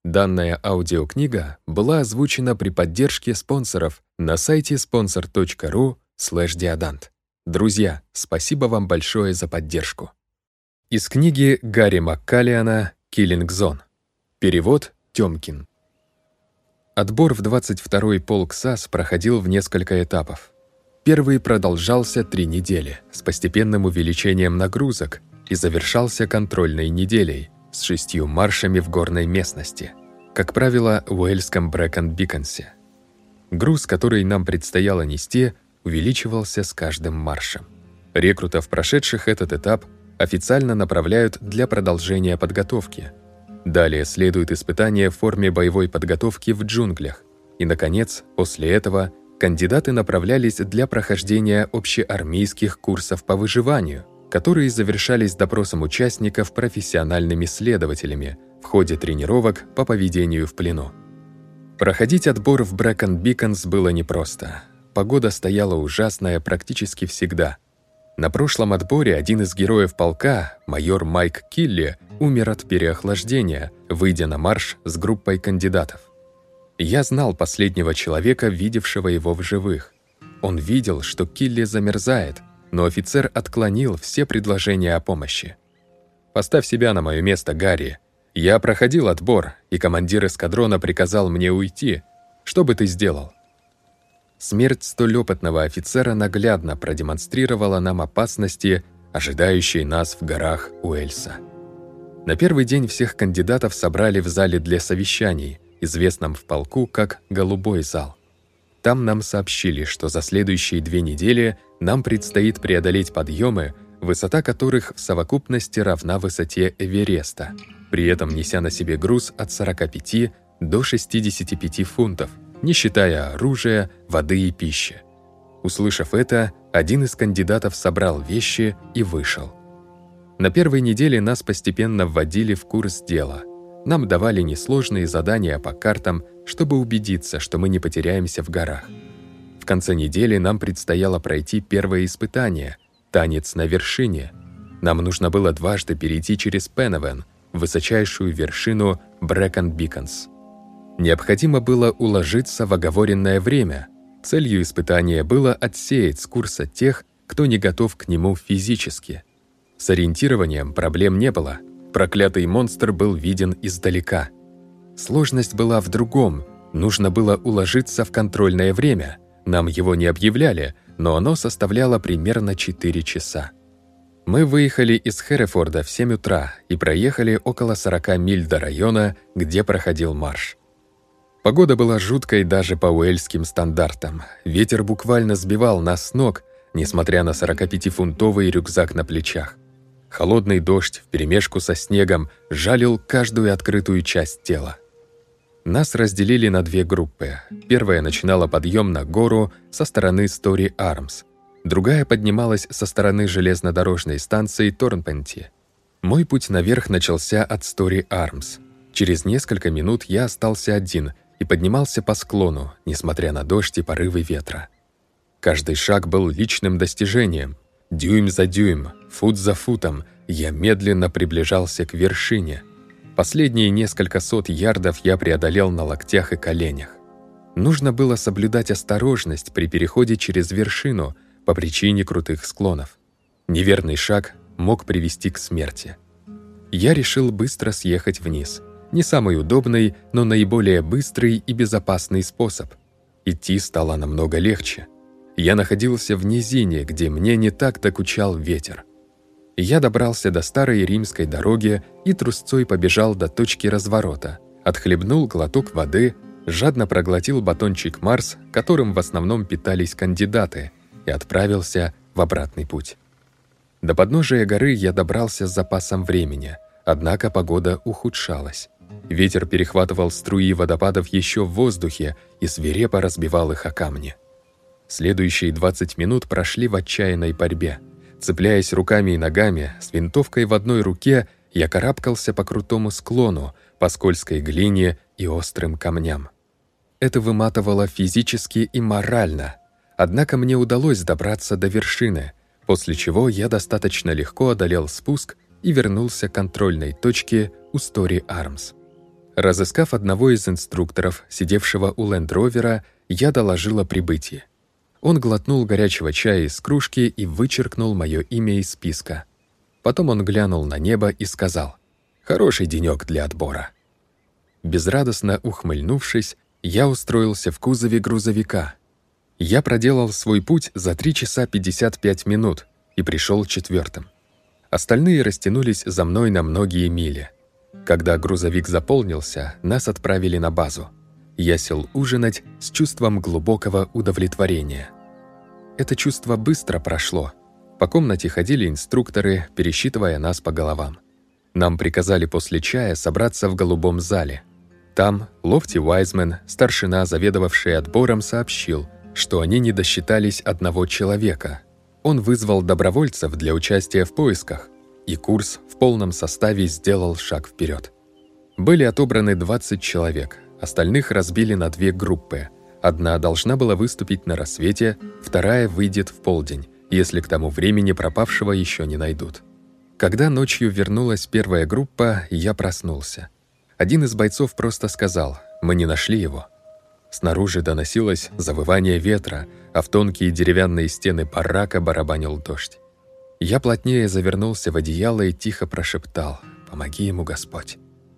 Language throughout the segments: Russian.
Данная аудиокнига была озвучена при поддержке спонсоров на сайте sponsor.ru/deodant. Друзья, спасибо вам большое за поддержку. Из книги Гарри Маккалиана «Killing Zone». Перевод Тёмкин. Отбор в 22-й полк САС проходил в несколько этапов. Первый продолжался 3 недели с постепенным увеличением нагрузок и завершался контрольной неделей с 6 маршами в горной местности, как правило, в уэльском Брэкон-Биконсе. Груз, который нам предстояло нести, увеличивался с каждым маршем. Рекрутов, прошедших этот этап, официально направляют для продолжения подготовки. Далее следует испытание в форме боевой подготовки в джунглях. И, наконец, после этого кандидаты направлялись для прохождения общеармейских курсов по выживанию, которые завершались допросом участников профессиональными следователями в ходе тренировок по поведению в плену. Проходить отбор в Брэкон-Биконс было непросто. Погода стояла ужасная практически всегда. На прошлом отборе один из героев полка, майор Майк Килли, умер от переохлаждения, выйдя на марш с группой кандидатов. Я знал последнего человека, видевшего его в живых. Он видел, что Килли замерзает, но офицер отклонил все предложения о помощи. «Поставь себя на мое место, Гарри. Я проходил отбор, и командир эскадрона приказал мне уйти. Что бы ты сделал?» Смерть столь опытного офицера наглядно продемонстрировала нам опасности, ожидающие нас в горах Уэльса. На первый день всех кандидатов собрали в зале для совещаний, известном в полку как «Голубой зал». Там нам сообщили, что за следующие 2 недели нам предстоит преодолеть подъемы, высота которых в совокупности равна высоте Эвереста, при этом неся на себе груз от 45 до 65 фунтов, не считая оружия, воды и пищи. Услышав это, один из кандидатов собрал вещи и вышел. На первой неделе нас постепенно вводили в курс дела. Нам давали несложные задания по картам, чтобы убедиться, что мы не потеряемся в горах. В конце недели нам предстояло пройти первое испытание – танец на вершине. Нам нужно было дважды перейти через Пеневен, высочайшую вершину Брэкон-Биконс. Необходимо было уложиться в оговоренное время. Целью испытания было отсеять с курса тех, кто не готов к нему физически. С ориентированием проблем не было. Проклятый монстр был виден издалека. Сложность была в другом. Нужно было уложиться в контрольное время. Нам его не объявляли, но оно составляло примерно 4 часа. Мы выехали из Херефорда в 7 утра и проехали около 40 миль до района, где проходил марш. Погода была жуткой даже по уэльским стандартам. Ветер буквально сбивал нас с ног, несмотря на 45-фунтовый рюкзак на плечах. Холодный дождь вперемешку со снегом жалил каждую открытую часть тела. Нас разделили на 2 группы. Первая начинала подъем на гору со стороны Стори Армс. Другая поднималась со стороны железнодорожной станции Торнпенти. Мой путь наверх начался от Стори Армс. Через несколько минут я остался один и поднимался по склону, несмотря на дождь и порывы ветра. Каждый шаг был личным достижением. Дюйм за дюйм, фут за футом я медленно приближался к вершине. Последние несколько сот ярдов я преодолел на локтях и коленях. Нужно было соблюдать осторожность при переходе через вершину по причине крутых склонов. Неверный шаг мог привести к смерти. Я решил быстро съехать вниз. Не самый удобный, но наиболее быстрый и безопасный способ. Идти стало намного легче. Я находился в низине, где мне не так докучал ветер. Я добрался до старой римской дороги и трусцой побежал до точки разворота, отхлебнул глоток воды, жадно проглотил батончик Марс, которым в основном питались кандидаты, и отправился в обратный путь. До подножия горы я добрался с запасом времени, однако погода ухудшалась. Ветер перехватывал струи водопадов еще в воздухе и свирепо разбивал их о камни. Следующие 20 минут прошли в отчаянной борьбе. Цепляясь руками и ногами, с винтовкой в одной руке, я карабкался по крутому склону, по скользкой глине и острым камням. Это выматывало физически и морально. Однако мне удалось добраться до вершины, после чего я достаточно легко одолел спуск и вернулся к контрольной точке у Стори Армс. Разыскав одного из инструкторов, сидевшего у лендровера, я доложил о прибытии. Он глотнул горячего чая из кружки и вычеркнул мое имя из списка. Потом он глянул на небо и сказал: «Хороший денёк для отбора». Безрадостно ухмыльнувшись, я устроился в кузове грузовика. Я проделал свой путь за 3 часа 55 минут и пришел четвертым. Остальные растянулись за мной на многие мили. Когда грузовик заполнился, нас отправили на базу. Я сел ужинать с чувством глубокого удовлетворения. Это чувство быстро прошло. По комнате ходили инструкторы, пересчитывая нас по головам. Нам приказали после чая собраться в голубом зале. Там Лофти Уайзмен, старшина, заведовавший отбором, сообщил, что они не досчитались одного человека. Он вызвал добровольцев для участия в поисках, и курс в полном составе сделал шаг вперед. Были отобраны 20 человек, остальных разбили на 2 группы. Одна должна была выступить на рассвете, вторая выйдет в полдень, если к тому времени пропавшего еще не найдут. Когда ночью вернулась первая группа, я проснулся. Один из бойцов просто сказал: «Мы не нашли его». Снаружи доносилось завывание ветра, а в тонкие деревянные стены барака барабанил дождь. Я плотнее завернулся в одеяло и тихо прошептал: «Помоги ему, Господь».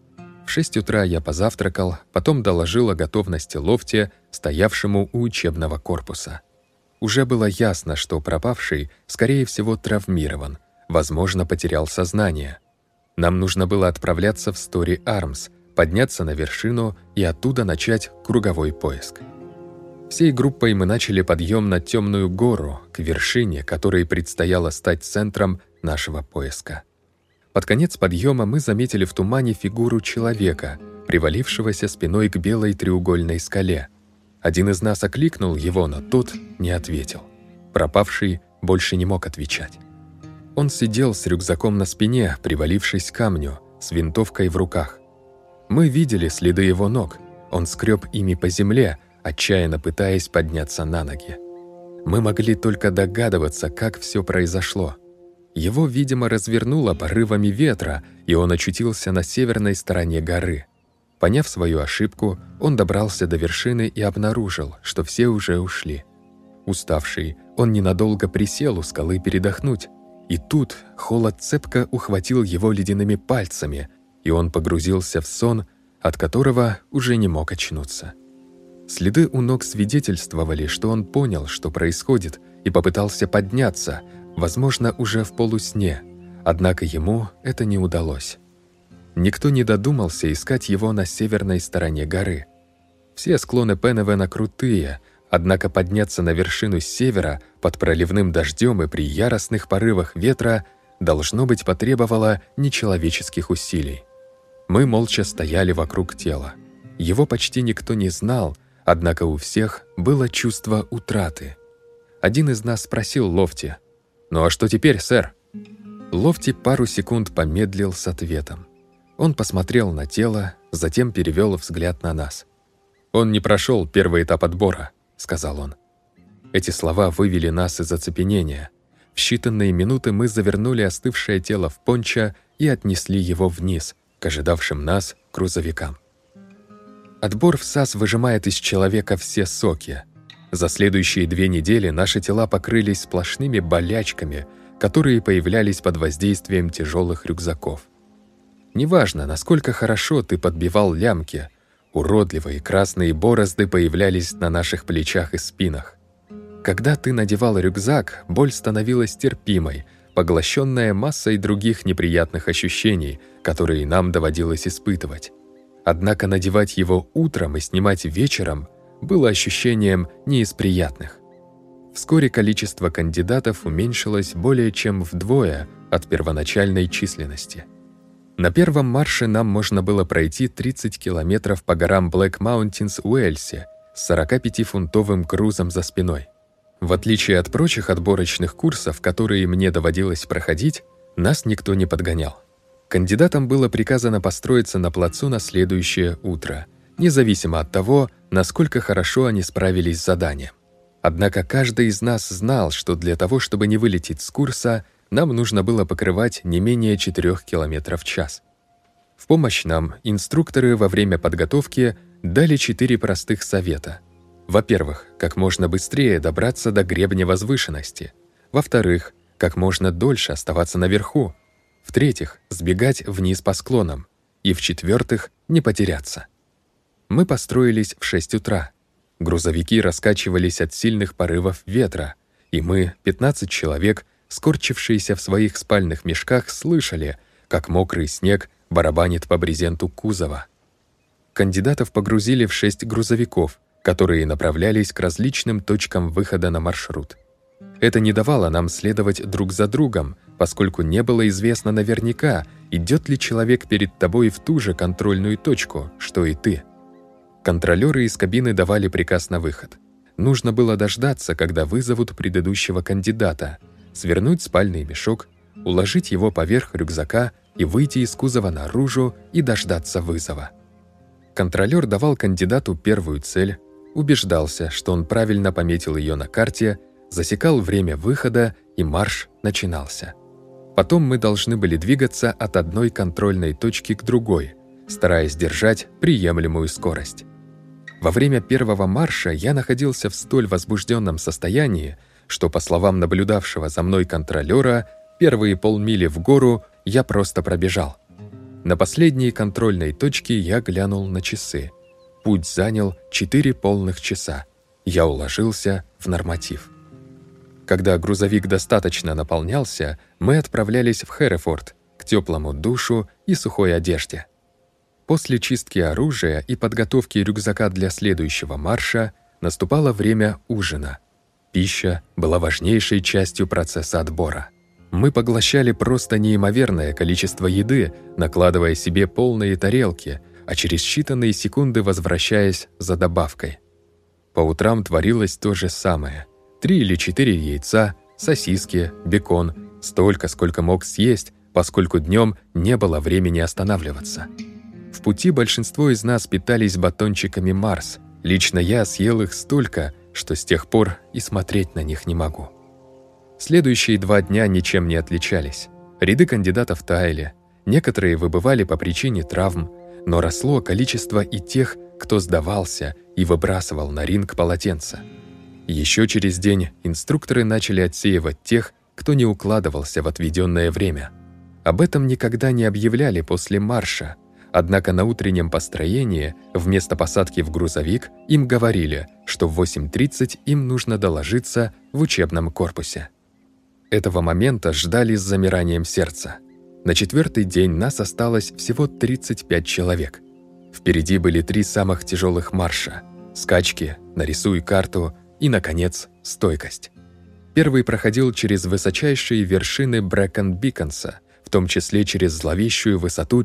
В 6 утра я позавтракал, потом доложил о готовности Лофти, стоявшему у учебного корпуса. Уже было ясно, что пропавший, скорее всего, травмирован, возможно, потерял сознание. Нам нужно было отправляться в Стори Армс, подняться на вершину и оттуда начать круговой поиск. Всей группой мы начали подъем на темную гору, к вершине, которой предстояло стать центром нашего поиска. Под конец подъема мы заметили в тумане фигуру человека, привалившегося спиной к белой треугольной скале. Один из нас окликнул его, но тот не ответил. Пропавший больше не мог отвечать. Он сидел с рюкзаком на спине, привалившись к камню, с винтовкой в руках. Мы видели следы его ног. Он скреб ими по земле, отчаянно пытаясь подняться на ноги. Мы могли только догадываться, как все произошло. Его, видимо, развернуло порывами ветра, и он очутился на северной стороне горы. Поняв свою ошибку, он добрался до вершины и обнаружил, что все уже ушли. Уставший, он ненадолго присел у скалы передохнуть, и тут холод цепко ухватил его ледяными пальцами, и он погрузился в сон, от которого уже не мог очнуться. Следы у ног свидетельствовали, что он понял, что происходит, и попытался подняться, возможно, уже в полусне, однако ему это не удалось. Никто не додумался искать его на северной стороне горы. Все склоны Пенневена крутые, однако подняться на вершину с севера под проливным дождем и при яростных порывах ветра должно быть потребовало нечеловеческих усилий. Мы молча стояли вокруг тела. Его почти никто не знал, однако у всех было чувство утраты. Один из нас спросил Лофти: «Ну а что теперь, сэр?» Лофти пару секунд помедлил с ответом. Он посмотрел на тело, затем перевел взгляд на нас. «Он не прошел первый этап отбора», — сказал он. Эти слова вывели нас из оцепенения. В считанные минуты мы завернули остывшее тело в пончо и отнесли его вниз, к ожидавшим нас грузовикам. Отбор в САС выжимает из человека все соки. За следующие 2 недели наши тела покрылись сплошными болячками, которые появлялись под воздействием тяжелых рюкзаков. Неважно, насколько хорошо ты подбивал лямки, уродливые красные борозды появлялись на наших плечах и спинах. Когда ты надевал рюкзак, боль становилась терпимой, поглощенная массой других неприятных ощущений, которые нам доводилось испытывать. Однако надевать его утром и снимать вечером было ощущением не из приятных. Вскоре количество кандидатов уменьшилось более чем вдвое от первоначальной численности. На первом марше нам можно было пройти 30 километров по горам Блэк Маунтинс в Уэльсе с 45-фунтовым грузом за спиной. В отличие от прочих отборочных курсов, которые мне доводилось проходить, нас никто не подгонял. Кандидатам было приказано построиться на плацу на следующее утро, независимо от того, насколько хорошо они справились с заданием. Однако каждый из нас знал, что для того, чтобы не вылететь с курса, нам нужно было покрывать не менее 4 км в час. В помощь нам инструкторы во время подготовки дали 4 простых совета. Во-первых, как можно быстрее добраться до гребня возвышенности. Во-вторых, как можно дольше оставаться наверху. В-третьих, сбегать вниз по склонам. И в-четвертых, не потеряться. Мы построились в 6 утра. Грузовики раскачивались от сильных порывов ветра, и мы, 15 человек, скорчившиеся в своих спальных мешках, слышали, как мокрый снег барабанит по брезенту кузова. Кандидатов погрузили в 6 грузовиков, которые направлялись к различным точкам выхода на маршрут. Это не давало нам следовать друг за другом, поскольку не было известно наверняка, идет ли человек перед тобой в ту же контрольную точку, что и ты. Контролёры из кабины давали приказ на выход. Нужно было дождаться, когда вызовут предыдущего кандидата, свернуть спальный мешок, уложить его поверх рюкзака и выйти из кузова наружу и дождаться вызова. Контролёр давал кандидату первую цель, убеждался, что он правильно пометил ее на карте, засекал время выхода, и марш начинался. Потом мы должны были двигаться от одной контрольной точки к другой, стараясь держать приемлемую скорость. Во время первого марша я находился в столь возбужденном состоянии, что, по словам наблюдавшего за мной контролёра, первые полмили в гору я просто пробежал. На последней контрольной точке я глянул на часы. Путь занял 4 полных часа. Я уложился в норматив. Когда грузовик достаточно наполнялся, мы отправлялись в Херефорд, к теплому душу и сухой одежде. После чистки оружия и подготовки рюкзака для следующего марша наступало время ужина. Пища была важнейшей частью процесса отбора. Мы поглощали просто неимоверное количество еды, накладывая себе полные тарелки, а через считанные секунды возвращаясь за добавкой. По утрам творилось то же самое. 3 или 4 яйца, сосиски, бекон, столько, сколько мог съесть, поскольку днем не было времени останавливаться. В пути большинство из нас питались батончиками Марс. Лично я съел их столько, что с тех пор и смотреть на них не могу. Следующие 2 дня ничем не отличались. Ряды кандидатов таяли, некоторые выбывали по причине травм, но росло количество и тех, кто сдавался и выбрасывал на ринг полотенца. Еще через день инструкторы начали отсеивать тех, кто не укладывался в отведенное время. Об этом никогда не объявляли после марша, однако на утреннем построении вместо посадки в грузовик им говорили, что в 8:30 им нужно доложиться в учебном корпусе. Этого момента ждали с замиранием сердца. На 4-й день нас осталось всего 35 человек. Впереди были 3 самых тяжелых марша – скачки, нарисуй карту и, наконец, стойкость. Первый проходил через высочайшие вершины Брэкон-Биконса, в том числе через зловещую высоту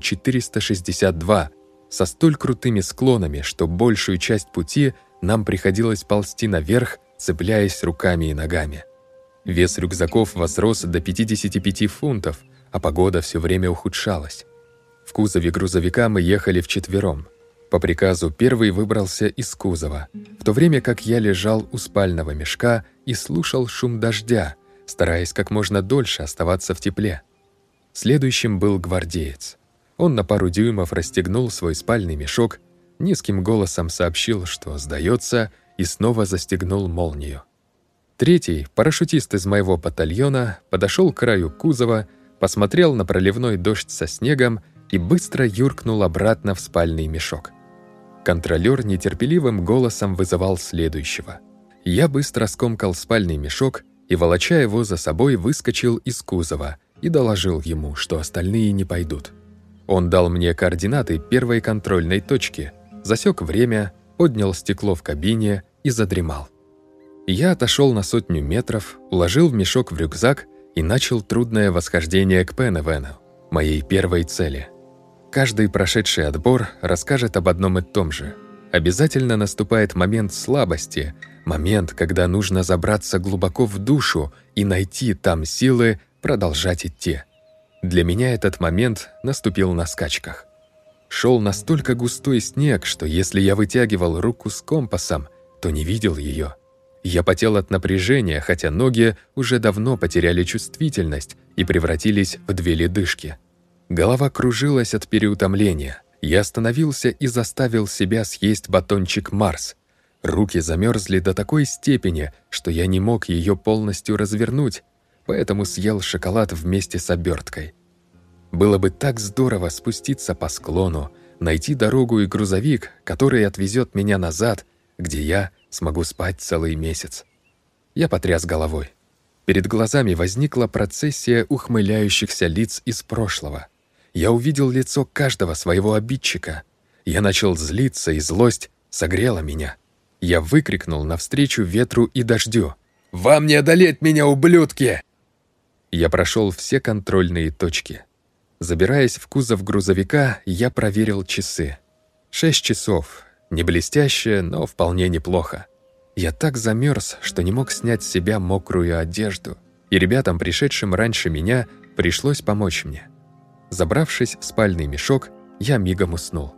462, со столь крутыми склонами, что большую часть пути нам приходилось ползти наверх, цепляясь руками и ногами. Вес рюкзаков возрос до 55 фунтов, а погода все время ухудшалась. В кузове грузовика мы ехали вчетвером. По приказу первый выбрался из кузова, в то время как я лежал у спального мешка и слушал шум дождя, стараясь как можно дольше оставаться в тепле. Следующим был гвардеец. Он на пару дюймов расстегнул свой спальный мешок, низким голосом сообщил, что сдается, и снова застегнул молнию. Третий, парашютист из моего батальона, подошел к краю кузова, посмотрел на проливной дождь со снегом и быстро юркнул обратно в спальный мешок. Контролёр нетерпеливым голосом вызывал следующего. Я быстро скомкал спальный мешок и, волоча его за собой, выскочил из кузова и доложил ему, что остальные не пойдут. Он дал мне координаты первой контрольной точки, засек время, поднял стекло в кабине и задремал. Я отошел на 100 метров, уложил в мешок в рюкзак и начал трудное восхождение к Пенневену, моей первой цели. Каждый прошедший отбор расскажет об одном и том же. Обязательно наступает момент слабости, момент, когда нужно забраться глубоко в душу и найти там силы продолжать идти. Для меня этот момент наступил на скачках. Шел настолько густой снег, что если я вытягивал руку с компасом, то не видел ее. Я потел от напряжения, хотя ноги уже давно потеряли чувствительность и превратились в 2 ледышки. Голова кружилась от переутомления. Я остановился и заставил себя съесть батончик «Марс». Руки замерзли до такой степени, что я не мог ее полностью развернуть, поэтому съел шоколад вместе с оберткой. Было бы так здорово спуститься по склону, найти дорогу и грузовик, который отвезет меня назад, где я смогу спать целый месяц. Я потряс головой. Перед глазами возникла процессия ухмыляющихся лиц из прошлого. Я увидел лицо каждого своего обидчика. Я начал злиться, и злость согрела меня. Я выкрикнул навстречу ветру и дождю: «Вам не одолеть меня, ублюдки!» Я прошел все контрольные точки. Забираясь в кузов грузовика, я проверил часы. 6 часов. Не блестяще, но вполне неплохо. Я так замерз, что не мог снять с себя мокрую одежду, и ребятам, пришедшим раньше меня, пришлось помочь мне. Забравшись в спальный мешок, я мигом уснул.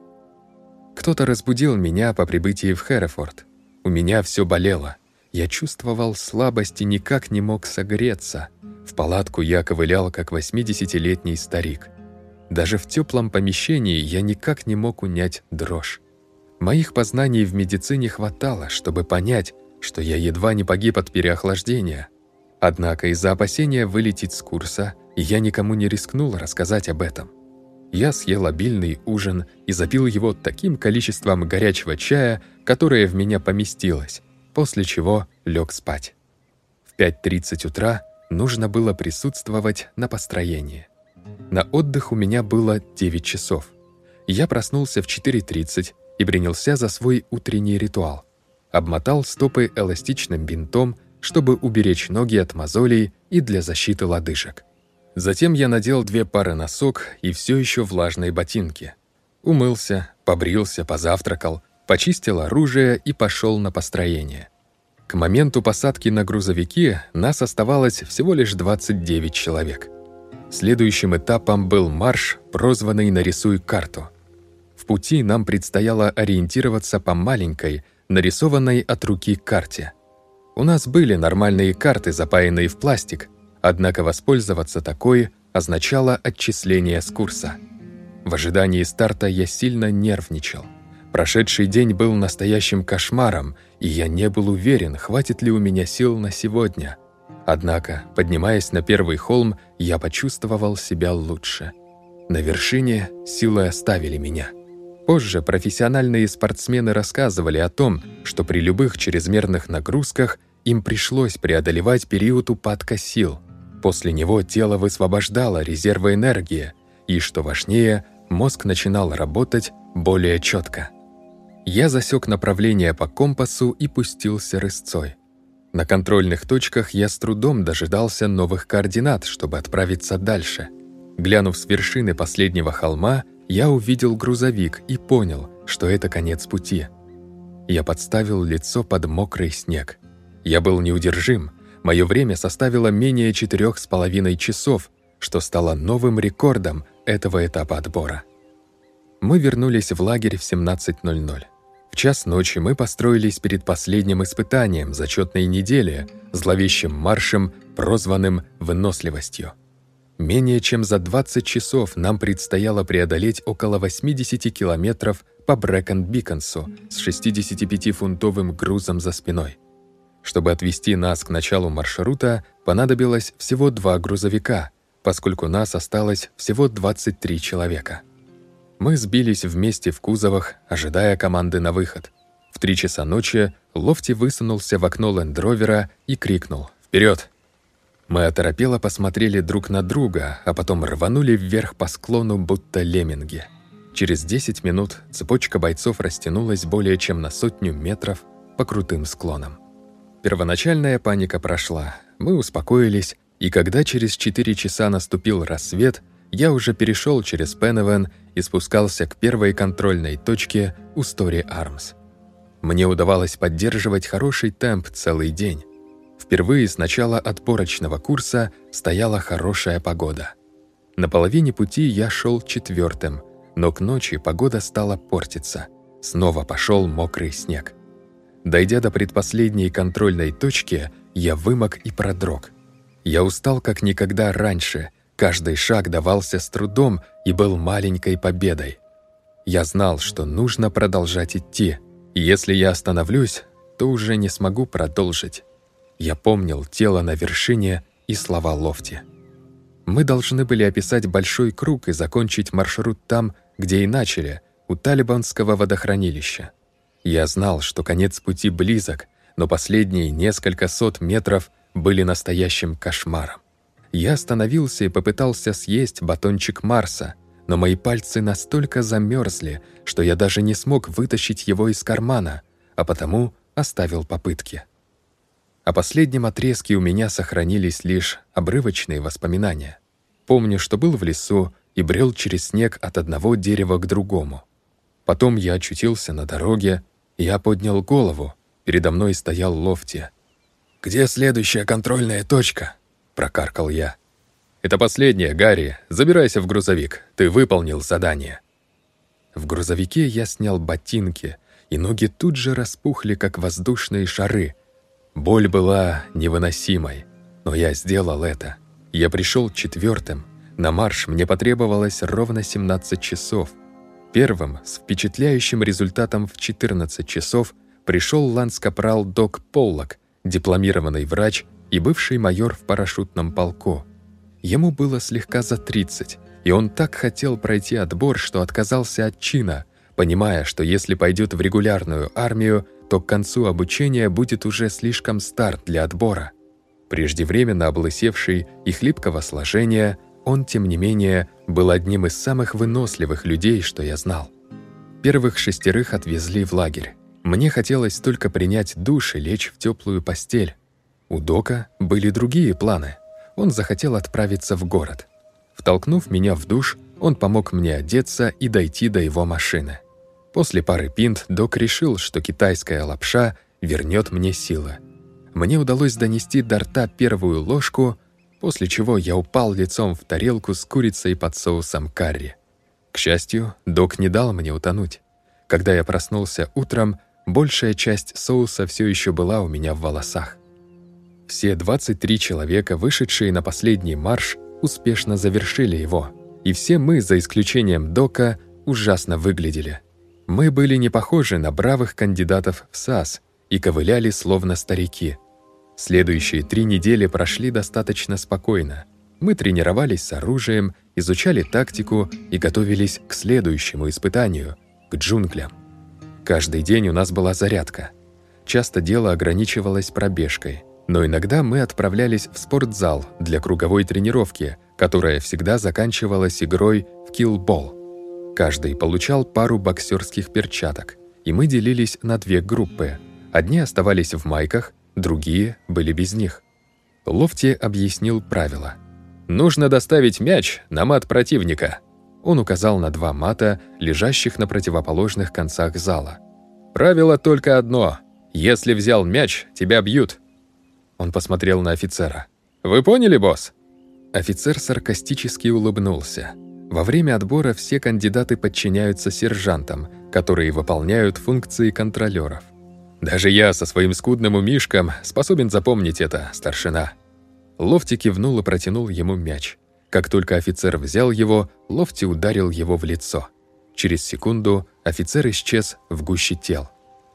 Кто-то разбудил меня по прибытии в Хэррифорд. У меня все болело. Я чувствовал слабость и никак не мог согреться. В палатку я ковылял, как 80-летний старик. Даже в теплом помещении я никак не мог унять дрожь. Моих познаний в медицине хватало, чтобы понять, что я едва не погиб от переохлаждения. Однако из-за опасения вылететь с курса я никому не рискнул рассказать об этом. Я съел обильный ужин и запил его таким количеством горячего чая, которое в меня поместилось, после чего лег спать. В 5:30 утра нужно было присутствовать на построении. На отдых у меня было 9 часов. Я проснулся в 4:30 и принялся за свой утренний ритуал. Обмотал стопы эластичным бинтом, чтобы уберечь ноги от мозолей и для защиты лодыжек. Затем я надел 2 пары носок и все еще влажные ботинки. Умылся, побрился, позавтракал, почистил оружие и пошел на построение. К моменту посадки на грузовики нас оставалось всего лишь 29 человек. Следующим этапом был марш, прозванный «Нарисуй карту». В пути нам предстояло ориентироваться по маленькой, нарисованной от руки карте. У нас были нормальные карты, запаянные в пластик, однако воспользоваться такой означало отчисление с курса. В ожидании старта я сильно нервничал. Прошедший день был настоящим кошмаром, и я не был уверен, хватит ли у меня сил на сегодня. Однако, поднимаясь на первый холм, я почувствовал себя лучше. На вершине силы оставили меня. Позже профессиональные спортсмены рассказывали о том, что при любых чрезмерных нагрузках им пришлось преодолевать период упадка сил. После него тело высвобождало резервы энергии, и, что важнее, мозг начинал работать более четко. Я засек направление по компасу и пустился рысцой. На контрольных точках я с трудом дожидался новых координат, чтобы отправиться дальше. Глянув с вершины последнего холма, я увидел грузовик и понял, что это конец пути. Я подставил лицо под мокрый снег. Я был неудержим. Мое время составило менее 4,5 часов, что стало новым рекордом этого этапа отбора. Мы вернулись в лагерь в 17:00. В час ночи мы построились перед последним испытанием зачетной недели, зловещим маршем, прозванным «выносливостью». Менее чем за 20 часов нам предстояло преодолеть около 80 километров по Брэкон-Биконсу с 65-фунтовым грузом за спиной. Чтобы отвезти нас к началу маршрута, понадобилось всего 2 грузовика, поскольку нас осталось всего 23 человека. Мы сбились вместе в кузовах, ожидая команды на выход. В 3 часа ночи Лофти высунулся в окно лендровера и крикнул: «Вперед!». Мы оторопело посмотрели друг на друга, а потом рванули вверх по склону, будто лемминги. Через 10 минут цепочка бойцов растянулась более чем на 100 метров по крутым склонам. Первоначальная паника прошла, мы успокоились, и когда через 4 часа наступил рассвет, я уже перешел через Пенневен и спускался к первой контрольной точке у Стори Армс. Мне удавалось поддерживать хороший темп целый день. Впервые с начала отборочного курса стояла хорошая погода. На половине пути я шел 4-м, но к ночи погода стала портиться. Снова пошел мокрый снег. Дойдя до предпоследней контрольной точки, я вымок и продрог. Я устал как никогда раньше, Каждый шаг давался с трудом и был маленькой победой. Я знал, что нужно продолжать идти, и если я остановлюсь, то уже не смогу продолжить. Я помнил тело на вершине и слова Лофти. Мы должны были описать большой круг и закончить маршрут там, где и начали, у Талибанского водохранилища. Я знал, что конец пути близок, но последние несколько сот метров были настоящим кошмаром. Я остановился и попытался съесть батончик Марса, но мои пальцы настолько замерзли, что я даже не смог вытащить его из кармана, а потому оставил попытки. О последнем отрезке у меня сохранились лишь обрывочные воспоминания. Помню, что был в лесу и брел через снег от одного дерева к другому. Потом я очутился на дороге, и я поднял голову. Передо мной стоял Лофти. «Где следующая контрольная точка?» — прокаркал я. «Это последняя, Гарри. Забирайся в грузовик. Ты выполнил задание». В грузовике я снял ботинки, и ноги тут же распухли, как воздушные шары. Боль была невыносимой, но я сделал это. Я пришел 4-м. На марш мне потребовалось ровно 17 часов. Первым, с впечатляющим результатом в 14 часов, пришел ланс-капрал Док Поллок, дипломированный врач и бывший майор в парашютном полку. Ему было слегка за 30, и он так хотел пройти отбор, что отказался от чина, понимая, что если пойдет в регулярную армию, то к концу обучения будет уже слишком стар для отбора. Преждевременно облысевший и хлипкого сложения, он, тем не менее, был одним из самых выносливых людей, что я знал. Первых 6 отвезли в лагерь. Мне хотелось только принять душ и лечь в теплую постель. У Дока были другие планы. Он захотел отправиться в город. Втолкнув меня в душ, он помог мне одеться и дойти до его машины. После пары пинт Док решил, что китайская лапша вернет мне силы. Мне удалось донести до рта первую ложку, после чего я упал лицом в тарелку с курицей под соусом карри. К счастью, Док не дал мне утонуть. Когда я проснулся утром, большая часть соуса все еще была у меня в волосах. Все 23 человека, вышедшие на последний марш, успешно завершили его, и все мы, за исключением Дока, ужасно выглядели. Мы были не похожи на бравых кандидатов в САС и ковыляли словно старики. Следующие 3 недели прошли достаточно спокойно. Мы тренировались с оружием, изучали тактику и готовились к следующему испытанию — к джунглям. Каждый день у нас была зарядка. Часто дело ограничивалось пробежкой, но иногда мы отправлялись в спортзал для круговой тренировки, которая всегда заканчивалась игрой в киллбол. Каждый получал пару боксерских перчаток, и мы делились на 2 группы. Одни оставались в майках, другие были без них. Лофти объяснил правила. «Нужно доставить мяч на мат противника». Он указал на 2 мата, лежащих на противоположных концах зала. «Правило только одно. Если взял мяч, тебя бьют». Он посмотрел на офицера. «Вы поняли, босс?» Офицер саркастически улыбнулся. Во время отбора все кандидаты подчиняются сержантам, которые выполняют функции контролеров. «Даже я со своим скудным умишком способен запомнить это, старшина». Лофти кивнул и протянул ему мяч. Как только офицер взял его, Лофти ударил его в лицо. Через секунду офицер исчез в гуще тел.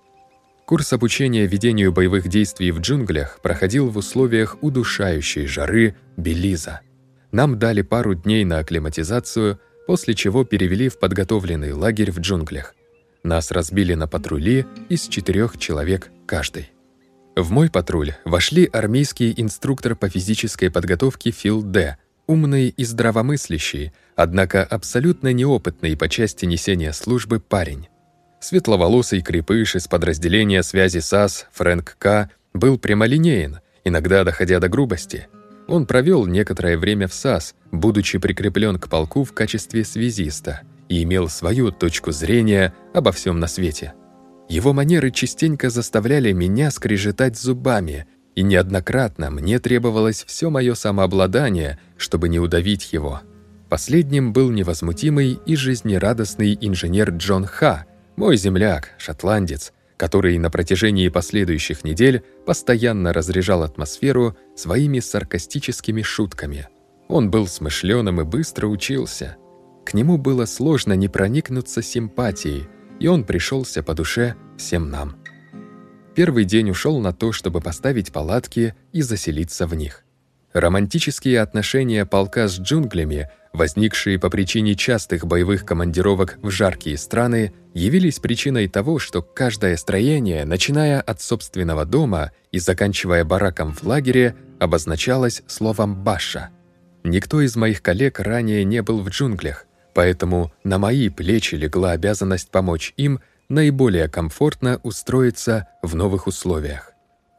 Курс обучения ведению боевых действий в джунглях проходил в условиях удушающей жары Белиза. Нам дали пару дней на акклиматизацию, после чего перевели в подготовленный лагерь в джунглях. Нас разбили на патрули из 4 человек каждый. В мой патруль вошли армейский инструктор по физической подготовке Фил Д., умный и здравомыслящий, однако абсолютно неопытный по части несения службы парень. Светловолосый крепыш из подразделения связи САС Фрэнк К. был прямолинеен, иногда доходя до грубости. Он провел некоторое время в САС, будучи прикреплен к полку в качестве связиста, и имел свою точку зрения обо всем на свете. Его манеры частенько заставляли меня скрежетать зубами, и неоднократно мне требовалось все мое самообладание, чтобы не удавить его. Последним был невозмутимый и жизнерадостный инженер Джон Ха, мой земляк, шотландец, который на протяжении последующих недель постоянно разряжал атмосферу своими саркастическими шутками. Он был смышлёным и быстро учился. К нему было сложно не проникнуться симпатией, и он пришелся по душе всем нам. Первый день ушел на то, чтобы поставить палатки и заселиться в них. Романтические отношения полка с джунглями, возникшие по причине частых боевых командировок в жаркие страны, явились причиной того, что каждое строение, начиная от собственного дома и заканчивая бараком в лагере, обозначалось словом «баша». Никто из моих коллег ранее не был в джунглях, поэтому на мои плечи легла обязанность помочь им наиболее комфортно устроиться в новых условиях.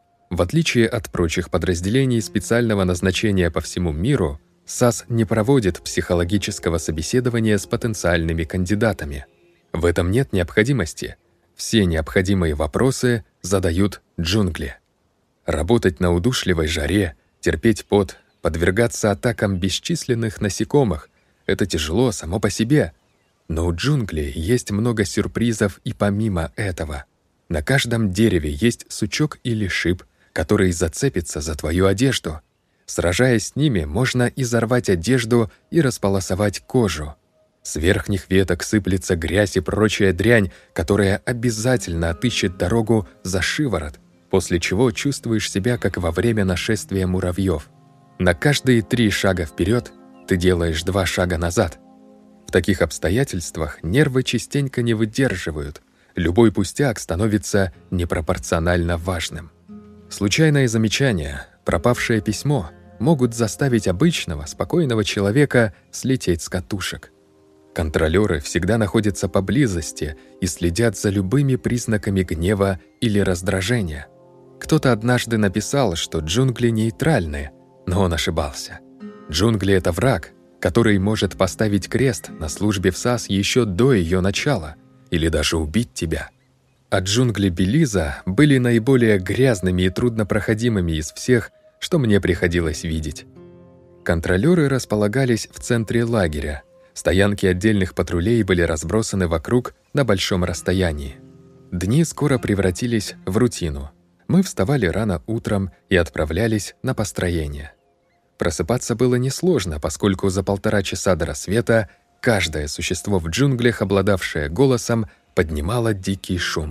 В отличие от прочих подразделений специального назначения по всему миру, САС не проводит психологического собеседования с потенциальными кандидатами. В этом нет необходимости. Все необходимые вопросы задают джунгли. Работать на удушливой жаре, терпеть пот, подвергаться атакам бесчисленных насекомых — это тяжело само по себе. Но у джунглей есть много сюрпризов и помимо этого. На каждом дереве есть сучок или шип, который зацепится за твою одежду. Сражаясь с ними, можно изорвать одежду и располосовать кожу. С верхних веток сыплется грязь и прочая дрянь, которая обязательно отыщет дорогу за шиворот, после чего чувствуешь себя, как во время нашествия муравьев. На каждые 3 шага вперед ты делаешь 2 шага назад. В таких обстоятельствах нервы частенько не выдерживают. Любой пустяк становится непропорционально важным. Случайное замечание, пропавшее письмо могут заставить обычного, спокойного человека слететь с катушек. Контролёры всегда находятся поблизости и следят за любыми признаками гнева или раздражения. Кто-то однажды написал, что джунгли нейтральны, но он ошибался. Джунгли — это враг, который может поставить крест на службе в САС еще до ее начала или даже убить тебя. А джунгли Белиза были наиболее грязными и труднопроходимыми из всех, что мне приходилось видеть. Контролёры располагались в центре лагеря. Стоянки отдельных патрулей были разбросаны вокруг на большом расстоянии. Дни скоро превратились в рутину. Мы вставали рано утром и отправлялись на построение. Просыпаться было несложно, поскольку за 1,5 часа до рассвета каждое существо в джунглях, обладавшее голосом, поднимало дикий шум.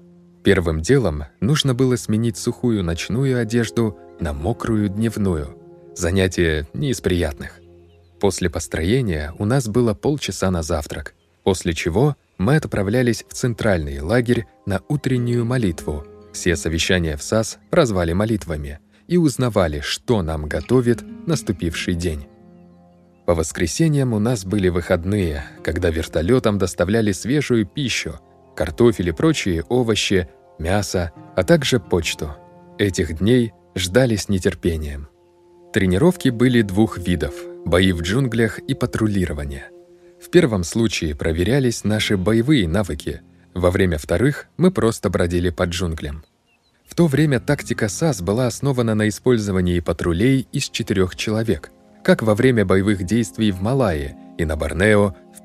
Первым делом нужно было сменить сухую ночную одежду на мокрую дневную. Занятие не из приятных. После построения у нас было полчаса на завтрак, после чего мы отправлялись в центральный лагерь на утреннюю молитву. Все совещания в САС прозвали молитвами и узнавали, что нам готовит наступивший день. По воскресеньям у нас были выходные, когда вертолетом доставляли свежую пищу, картофель и прочие овощи, мясо, а также почту. Этих дней ждали с нетерпением. Тренировки были 2 видов – бои в джунглях и патрулирование. В первом случае проверялись наши боевые навыки, во время вторых мы просто бродили по джунглям. В то время тактика САС была основана на использовании патрулей из 4 человек, как во время боевых действий в Малайи и на Борнео в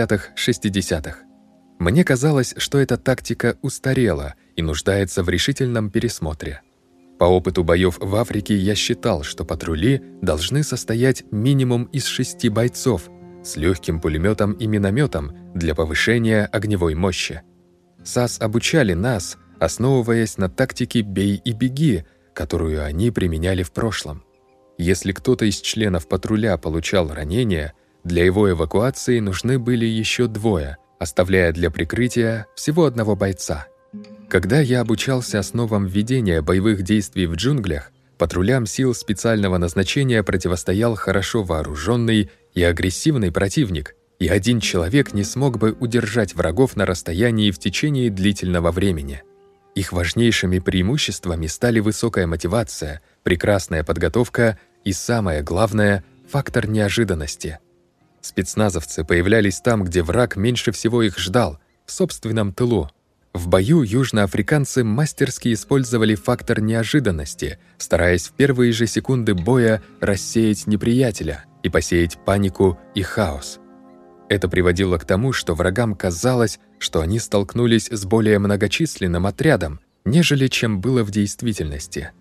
50-х-60-х. Мне казалось, что эта тактика устарела и нуждается в решительном пересмотре. По опыту боев в Африке я считал, что патрули должны состоять минимум из 6 бойцов с легким пулеметом и минометом для повышения огневой мощи. САС обучали нас, основываясь на тактике «бей и беги», которую они применяли в прошлом. Если кто-то из членов патруля получал ранение, для его эвакуации нужны были еще 2, оставляя для прикрытия всего 1 бойца. Когда я обучался основам ведения боевых действий в джунглях, патрулям сил специального назначения противостоял хорошо вооруженный и агрессивный противник, и 1 человек не смог бы удержать врагов на расстоянии в течение длительного времени. Их важнейшими преимуществами стали высокая мотивация, прекрасная подготовка и, самое главное, фактор неожиданности. Спецназовцы появлялись там, где враг меньше всего их ждал, в собственном тылу. В бою южноафриканцы мастерски использовали фактор неожиданности, стараясь в первые же секунды боя рассеять неприятеля и посеять панику и хаос. Это приводило к тому, что врагам казалось, что они столкнулись с более многочисленным отрядом, нежели чем было в действительности.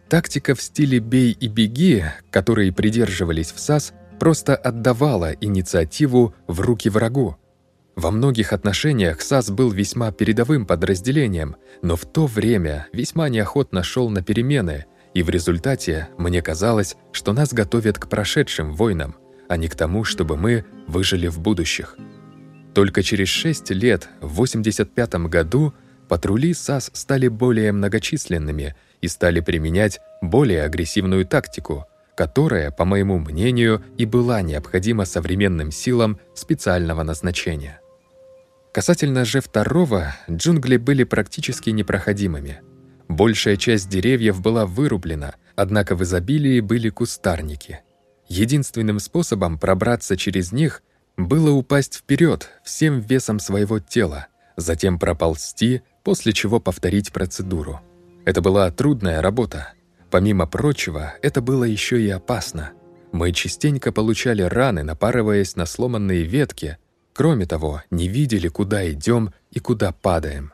Тактика в стиле «бей и беги», которой придерживались в САС, просто отдавала инициативу в руки врагу. Во многих отношениях САС был весьма передовым подразделением, но в то время весьма неохотно шел на перемены, и в результате мне казалось, что нас готовят к прошедшим войнам, а не к тому, чтобы мы выжили в будущих. Только через 6 лет, в 1985 году, патрули САС стали более многочисленными и стали применять более агрессивную тактику, которая, по моему мнению, и была необходима современным силам специального назначения. Касательно же второго, джунгли были практически непроходимыми. Большая часть деревьев была вырублена, однако в изобилии были кустарники. Единственным способом пробраться через них было упасть вперед всем весом своего тела, затем проползти, после чего повторить процедуру. Это была трудная работа. Помимо прочего, это было еще и опасно. Мы частенько получали раны, напарываясь на сломанные ветки. Кроме того, не видели, куда идем и куда падаем.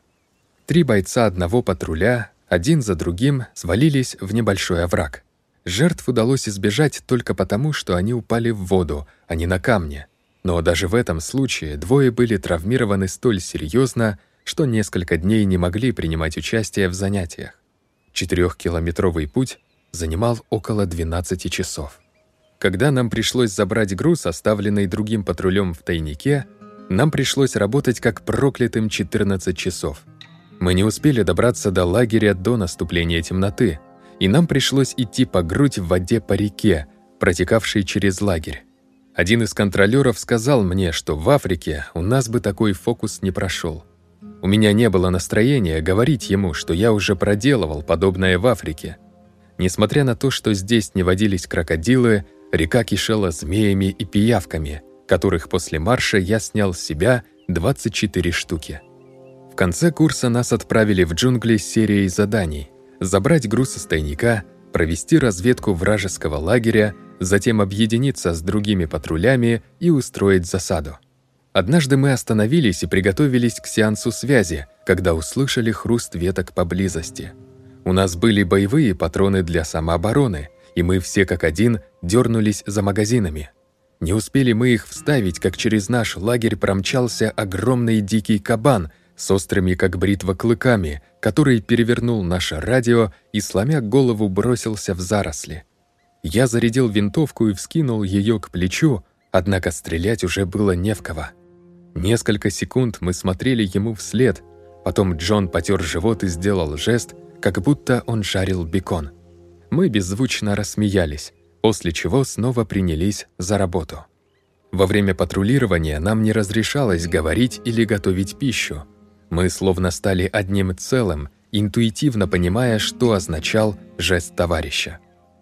3 бойца одного патруля один за другим свалились в небольшой овраг. Жертв удалось избежать только потому, что они упали в воду, а не на камни. Но даже в этом случае 2 были травмированы столь серьезно, что несколько дней не могли принимать участие в занятиях. 4-километровый путь занимал около 12 часов. Когда нам пришлось забрать груз, оставленный другим патрулем в тайнике, нам пришлось работать как проклятым 14 часов. Мы не успели добраться до лагеря до наступления темноты, и нам пришлось идти по грудь в воде по реке, протекавшей через лагерь. Один из контролёров сказал мне, что в Африке у нас бы такой фокус не прошел. У меня не было настроения говорить ему, что я уже проделывал подобное в Африке. Несмотря на то, что здесь не водились крокодилы, река кишела змеями и пиявками, которых после марша я снял с себя 24 штуки. В конце курса нас отправили в джунгли с серией заданий: забрать груз из тайника, провести разведку вражеского лагеря, затем объединиться с другими патрулями и устроить засаду. Однажды мы остановились и приготовились к сеансу связи, когда услышали хруст веток поблизости. У нас были боевые патроны для самообороны, и мы все как один дернулись за магазинами. Не успели мы их вставить, как через наш лагерь промчался огромный дикий кабан с острыми, как бритва, клыками, который перевернул наше радио и, сломя голову, бросился в заросли. Я зарядил винтовку и вскинул ее к плечу, однако стрелять уже было не в кого. Несколько секунд мы смотрели ему вслед, потом Джон потер живот и сделал жест, как будто он жарил бекон. Мы беззвучно рассмеялись, после чего снова принялись за работу. Во время патрулирования нам не разрешалось говорить или готовить пищу. Мы словно стали одним целым, интуитивно понимая, что означал жест товарища.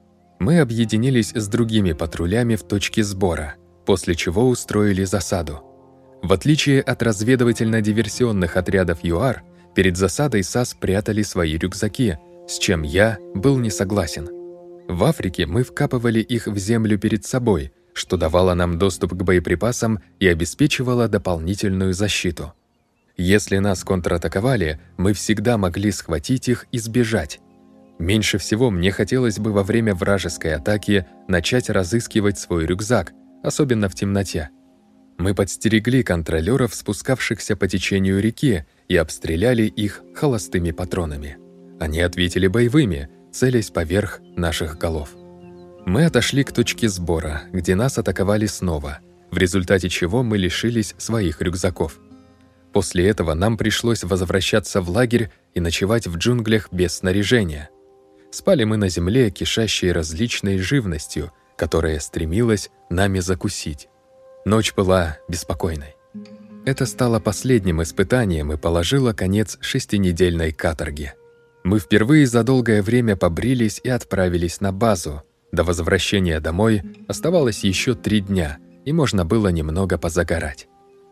Мы объединились с другими патрулями в точке сбора, после чего устроили засаду. В отличие от разведывательно-диверсионных отрядов ЮАР, перед засадой САС прятали свои рюкзаки, с чем я был не согласен. В Африке мы вкапывали их в землю перед собой, что давало нам доступ к боеприпасам и обеспечивало дополнительную защиту. Если нас контратаковали, мы всегда могли схватить их и сбежать. Меньше всего мне хотелось бы во время вражеской атаки начать разыскивать свой рюкзак, особенно в темноте. Мы подстерегли контролёров, спускавшихся по течению реки, и обстреляли их холостыми патронами. Они ответили боевыми, целясь поверх наших голов. Мы отошли к точке сбора, где нас атаковали снова, в результате чего мы лишились своих рюкзаков. После этого нам пришлось возвращаться в лагерь и ночевать в джунглях без снаряжения. Спали мы на земле, кишащей различной живностью, которая стремилась нами закусить. Ночь была беспокойной. Это стало последним испытанием и положило конец 6-недельной каторге. Мы впервые за долгое время побрились и отправились на базу. До возвращения домой оставалось еще 3 дня, и можно было немного позагорать.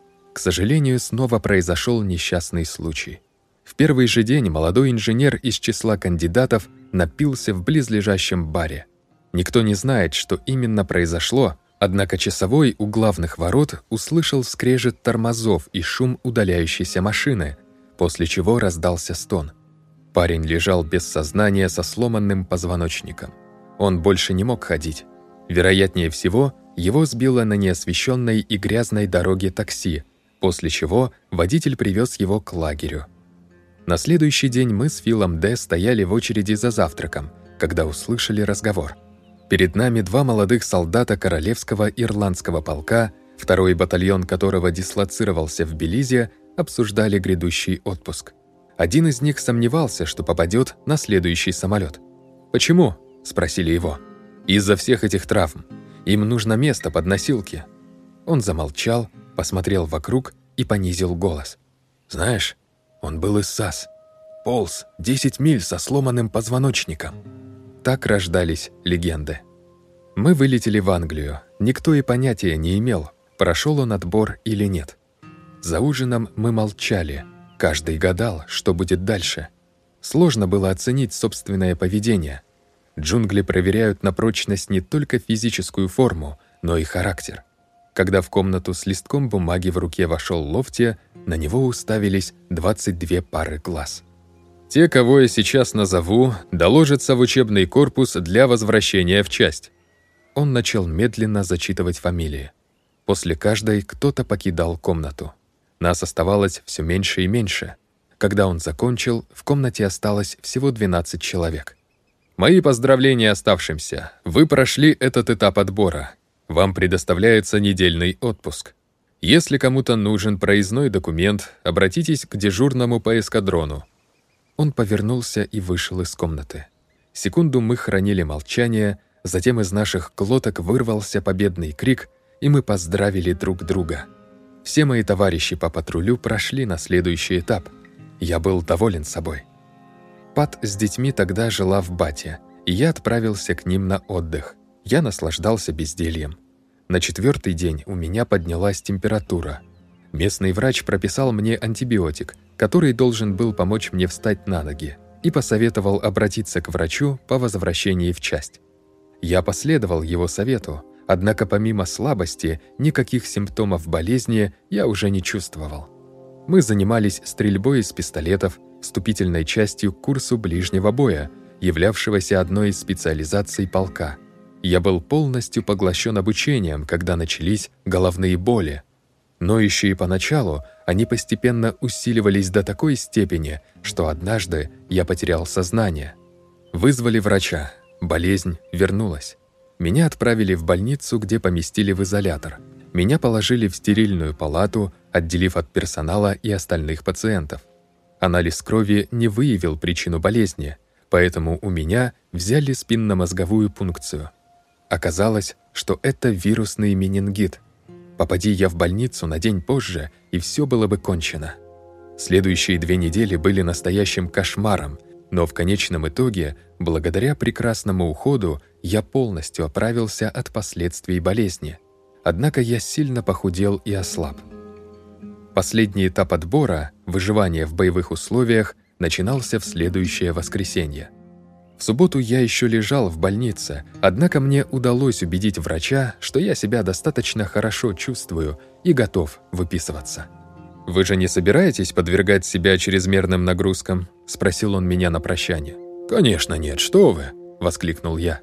К сожалению, снова произошел несчастный случай. В первый же день молодой инженер из числа кандидатов напился в близлежащем баре. Никто не знает, что именно произошло, однако часовой у главных ворот услышал скрежет тормозов и шум удаляющейся машины, после чего раздался стон. Парень лежал без сознания со сломанным позвоночником. Он больше не мог ходить. Вероятнее всего, его сбило на неосвещенной и грязной дороге такси, после чего водитель привез его к лагерю. На следующий день мы с Филом Д. стояли в очереди за завтраком, когда услышали разговор. Перед нами два молодых солдата Королевского ирландского полка, второй батальон которого дислоцировался в Белизе, обсуждали грядущий отпуск. Один из них сомневался, что попадет на следующий самолет. «Почему?» – спросили его. «Из-за всех этих травм. Им нужно место под носилки». Он замолчал, посмотрел вокруг и понизил голос. «Знаешь, он был из САС. Полз 10 миль со сломанным позвоночником». Так рождались легенды. Мы вылетели в Англию. Никто и понятия не имел, прошел он отбор или нет. За ужином мы молчали. Каждый гадал, что будет дальше. Сложно было оценить собственное поведение. Джунгли проверяют на прочность не только физическую форму, но и характер. Когда в комнату с листком бумаги в руке вошел Лофти, на него уставились 22 пары глаз. «Те, кого я сейчас назову, доложатся в учебный корпус для возвращения в часть». Он начал медленно зачитывать фамилии. После каждой кто-то покидал комнату. Нас оставалось все меньше и меньше. Когда он закончил, в комнате осталось всего 12 человек. «Мои поздравления оставшимся. Вы прошли этот этап отбора. Вам предоставляется недельный отпуск. Если кому-то нужен проездной документ, обратитесь к дежурному по эскадрону». Он повернулся и вышел из комнаты. Секунду мы хранили молчание, затем из наших глоток вырвался победный крик, и мы поздравили друг друга. Все мои товарищи по патрулю прошли на следующий этап. Я был доволен собой. Пат с детьми тогда жила в Бате, и я отправился к ним на отдых. Я наслаждался бездельем. На 4-й день у меня поднялась температура. Местный врач прописал мне антибиотик, который должен был помочь мне встать на ноги, и посоветовал обратиться к врачу по возвращении в часть. Я последовал его совету, однако помимо слабости, никаких симптомов болезни я уже не чувствовал. Мы занимались стрельбой из пистолетов, вступительной частью к курсу ближнего боя, являвшегося одной из специализаций полка. Я был полностью поглощен обучением, когда начались головные боли. Ноющие поначалу, они постепенно усиливались до такой степени, что однажды я потерял сознание. Вызвали врача. Болезнь вернулась. Меня отправили в больницу, где поместили в изолятор. Меня положили в стерильную палату, отделив от персонала и остальных пациентов. Анализ крови не выявил причину болезни, поэтому у меня взяли спинномозговую пункцию. Оказалось, что это вирусный менингит. Попади я в больницу на день позже, и все было бы кончено. Следующие 2 недели были настоящим кошмаром, но в конечном итоге, благодаря прекрасному уходу, я полностью оправился от последствий болезни. Однако я сильно похудел и ослаб. Последний этап отбора, выживание в боевых условиях, начинался в следующее воскресенье. В субботу я еще лежал в больнице, однако мне удалось убедить врача, что я себя достаточно хорошо чувствую и готов выписываться. «Вы же не собираетесь подвергать себя чрезмерным нагрузкам?» – спросил он меня на прощание. «Конечно нет, что вы!» – воскликнул я.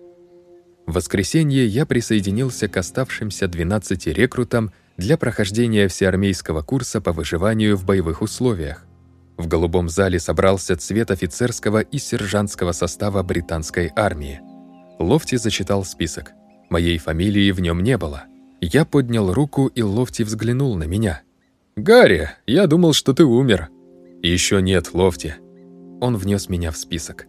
В воскресенье я присоединился к оставшимся 12 рекрутам для прохождения всеармейского курса по выживанию в боевых условиях. В голубом зале собрался цвет офицерского и сержантского состава британской армии. Лофти зачитал список. Моей фамилии в нем не было. Я поднял руку, и Лофти взглянул на меня. «Гарри, я думал, что ты умер». «Еще нет, Лофти». Он внес меня в список.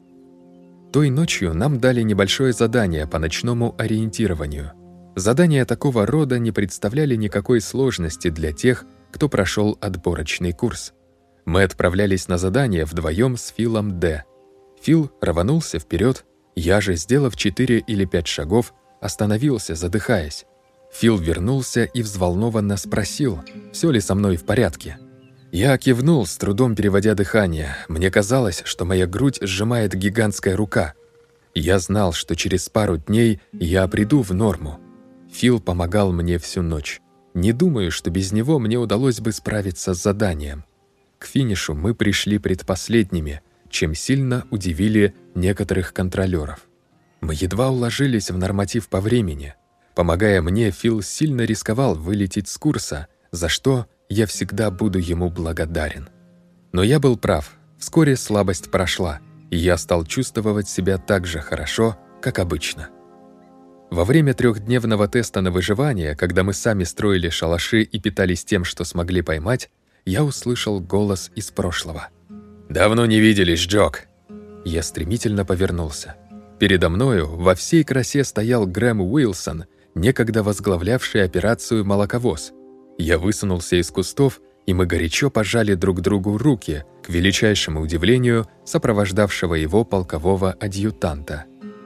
Той ночью нам дали небольшое задание по ночному ориентированию. Задания такого рода не представляли никакой сложности для тех, кто прошел отборочный курс. Мы отправлялись на задание вдвоем с Филом Д. Фил рванулся вперед, я же, сделав 4 или 5 шагов, остановился, задыхаясь. Фил вернулся и взволнованно спросил, все ли со мной в порядке. Я кивнул, с трудом переводя дыхание. Мне казалось, что моя грудь сжимает гигантская рука. Я знал, что через пару дней я приду в норму. Фил помогал мне всю ночь. Не думаю, что без него мне удалось бы справиться с заданием. К финишу мы пришли предпоследними, чем сильно удивили некоторых контролёров. Мы едва уложились в норматив по времени. Помогая мне, Фил сильно рисковал вылететь с курса, за что я всегда буду ему благодарен. Но я был прав. Вскоре слабость прошла, и я стал чувствовать себя так же хорошо, как обычно. Во время 3-дневного теста на выживание, когда мы сами строили шалаши и питались тем, что смогли поймать, я услышал голос из прошлого. «Давно не виделись, Джок!» Я стремительно повернулся. Передо мною во всей красе стоял Грэм Уилсон, некогда возглавлявший операцию «Молоковоз». Я высунулся из кустов, и мы горячо пожали друг другу руки, к величайшему удивлению сопровождавшего его полкового адъютанта.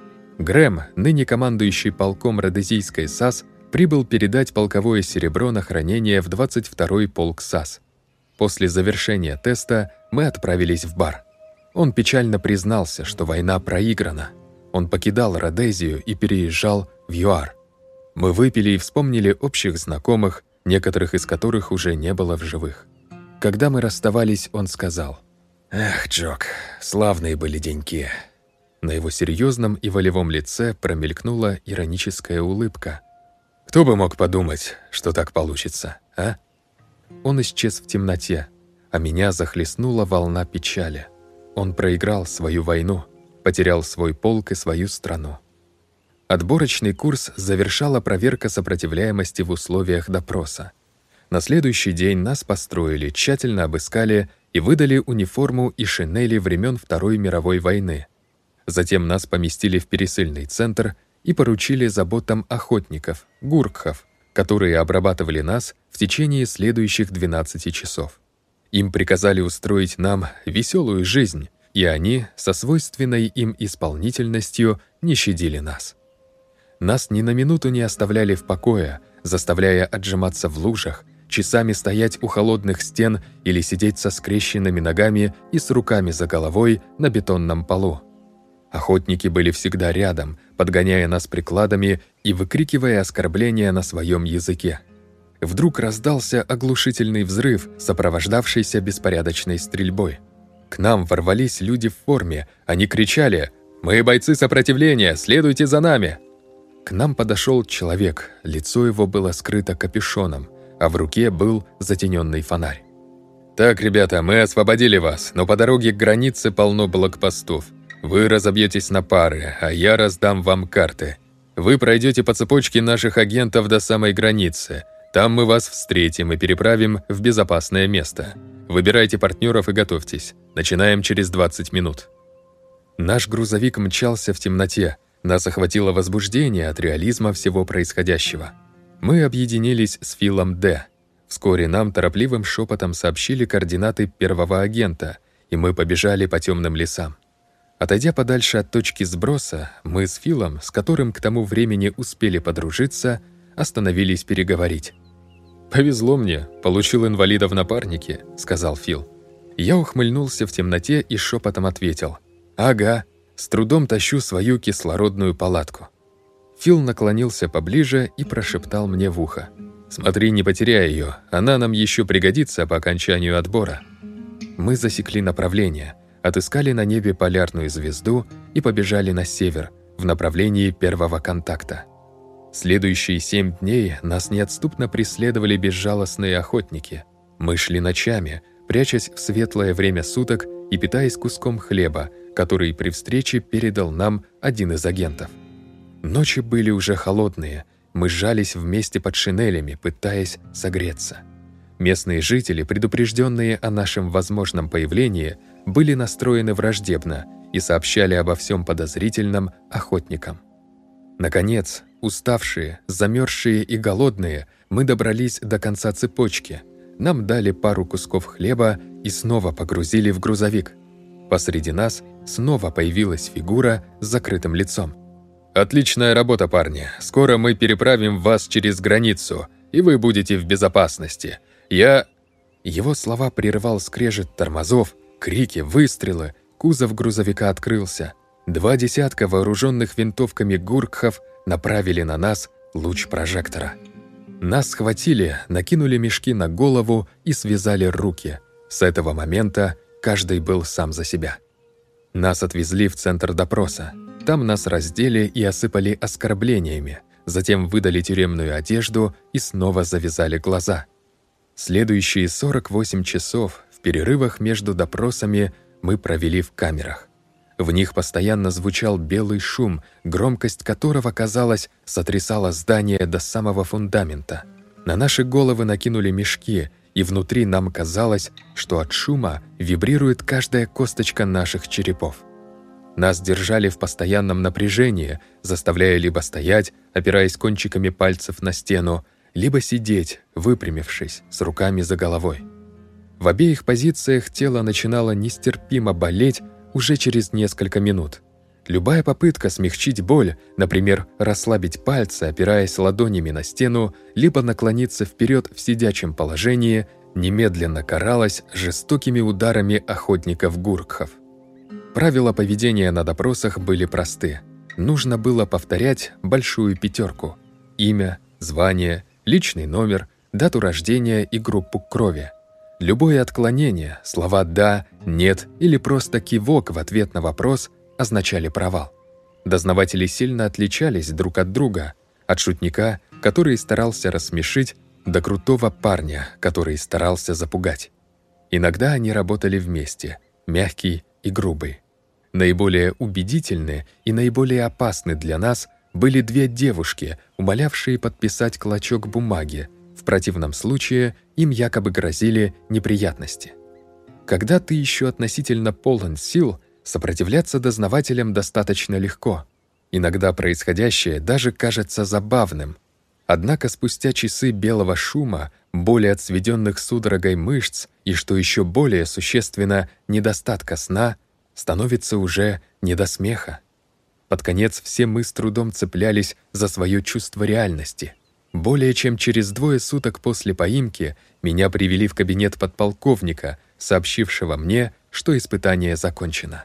Грэм, ныне командующий полком Родезийской САС, прибыл передать полковое серебро на хранение в 22-й полк САС. После завершения теста мы отправились в бар. Он печально признался, что война проиграна. Он покидал Родезию и переезжал в ЮАР. Мы выпили и вспомнили общих знакомых, некоторых из которых уже не было в живых. Когда мы расставались, он сказал: «Эх, Джок, славные были деньки». На его серьезном и волевом лице промелькнула ироническая улыбка. «Кто бы мог подумать, что так получится, а?» Он исчез в темноте, а меня захлестнула волна печали. Он проиграл свою войну, потерял свой полк и свою страну. Отборочный курс завершала проверка сопротивляемости в условиях допроса. На следующий день нас построили, тщательно обыскали и выдали униформу и шинели времен Второй мировой войны. Затем нас поместили в пересыльный центр и поручили заботам охотников, гуркхов, которые обрабатывали нас в течение следующих 12 часов. Им приказали устроить нам веселую жизнь, и они со свойственной им исполнительностью не щадили нас. Нас ни на минуту не оставляли в покое, заставляя отжиматься в лужах, часами стоять у холодных стен или сидеть со скрещенными ногами и с руками за головой на бетонном полу. Охотники были всегда рядом, подгоняя нас прикладами и выкрикивая оскорбления на своем языке. Вдруг раздался оглушительный взрыв, сопровождавшийся беспорядочной стрельбой. К нам ворвались люди в форме, они кричали: «Мы бойцы сопротивления, следуйте за нами!» К нам подошел человек, лицо его было скрыто капюшоном, а в руке был затененный фонарь. «Так, ребята, мы освободили вас, но по дороге к границе полно блокпостов. Вы разобьетесь на пары, а я раздам вам карты. Вы пройдете по цепочке наших агентов до самой границы. Там мы вас встретим и переправим в безопасное место. Выбирайте партнеров и готовьтесь. Начинаем через 20 минут». Наш грузовик мчался в темноте. Нас охватило возбуждение от реализма всего происходящего. Мы объединились с Филом Д. Вскоре нам торопливым шепотом сообщили координаты первого агента, и мы побежали по темным лесам. Отойдя подальше от точки сброса, мы с Филом, с которым к тому времени успели подружиться, остановились переговорить. «Повезло мне, получил инвалида в напарнике», — сказал Фил. Я ухмыльнулся в темноте и шепотом ответил: «Ага, с трудом тащу свою кислородную палатку». Фил наклонился поближе и прошептал мне в ухо: «Смотри, не потеряй ее, она нам еще пригодится по окончанию отбора». Мы засекли направление, отыскали на небе полярную звезду и побежали на север, в направлении первого контакта. Следующие 7 дней нас неотступно преследовали безжалостные охотники. Мы шли ночами, прячась в светлое время суток и питаясь куском хлеба, который при встрече передал нам один из агентов. Ночи были уже холодные, мы сжались вместе под шинелями, пытаясь согреться. Местные жители, предупрежденные о нашем возможном появлении, были настроены враждебно и сообщали обо всем подозрительном охотникам. Наконец, уставшие, замерзшие и голодные, мы добрались до конца цепочки. Нам дали пару кусков хлеба и снова погрузили в грузовик. Посреди нас снова появилась фигура с закрытым лицом. «Отличная работа, парни. Скоро мы переправим вас через границу, и вы будете в безопасности. Его слова прервал скрежет тормозов, крики, выстрелы. Кузов грузовика открылся. 2 десятка вооруженных винтовками гуркхов направили на нас луч прожектора. Нас схватили, накинули мешки на голову и связали руки. С этого момента каждый был сам за себя. Нас отвезли в центр допроса. Там нас раздели и осыпали оскорблениями, затем выдали тюремную одежду и снова завязали глаза. Следующие 48 часов в перерывах между допросами мы провели в камерах. В них постоянно звучал белый шум, громкость которого, казалось, сотрясала здание до самого фундамента. На наши головы накинули мешки, и внутри нам казалось, что от шума вибрирует каждая косточка наших черепов. Нас держали в постоянном напряжении, заставляя либо стоять, опираясь кончиками пальцев на стену, либо сидеть, выпрямившись, с руками за головой. В обеих позициях тело начинало нестерпимо болеть уже через несколько минут. Любая попытка смягчить боль, например, расслабить пальцы, опираясь ладонями на стену, либо наклониться вперед в сидячем положении, немедленно каралась жестокими ударами охотников-гуркхов. Правила поведения на допросах были просты. Нужно было повторять большую пятерку: имя, звание, личный номер, дату рождения и группу крови. Любое отклонение, слова «да», «нет» или просто кивок в ответ на вопрос означали провал. Дознаватели сильно отличались друг от друга, от шутника, который старался рассмешить, до крутого парня, который старался запугать. Иногда они работали вместе, мягкий и грубый. Наиболее убедительны и наиболее опасны для нас были две девушки, умолявшие подписать клочок бумаги. В противном случае им якобы грозили неприятности. Когда ты еще относительно полон сил, сопротивляться дознавателям достаточно легко. Иногда происходящее даже кажется забавным. Однако спустя часы белого шума, боли от сведенных судорогой мышц и, что еще более существенно, недостатка сна, становится уже не до смеха. Под конец все мы с трудом цеплялись за свое чувство реальности. Более чем через 2 суток после поимки меня привели в кабинет подполковника, сообщившего мне, что испытание закончено.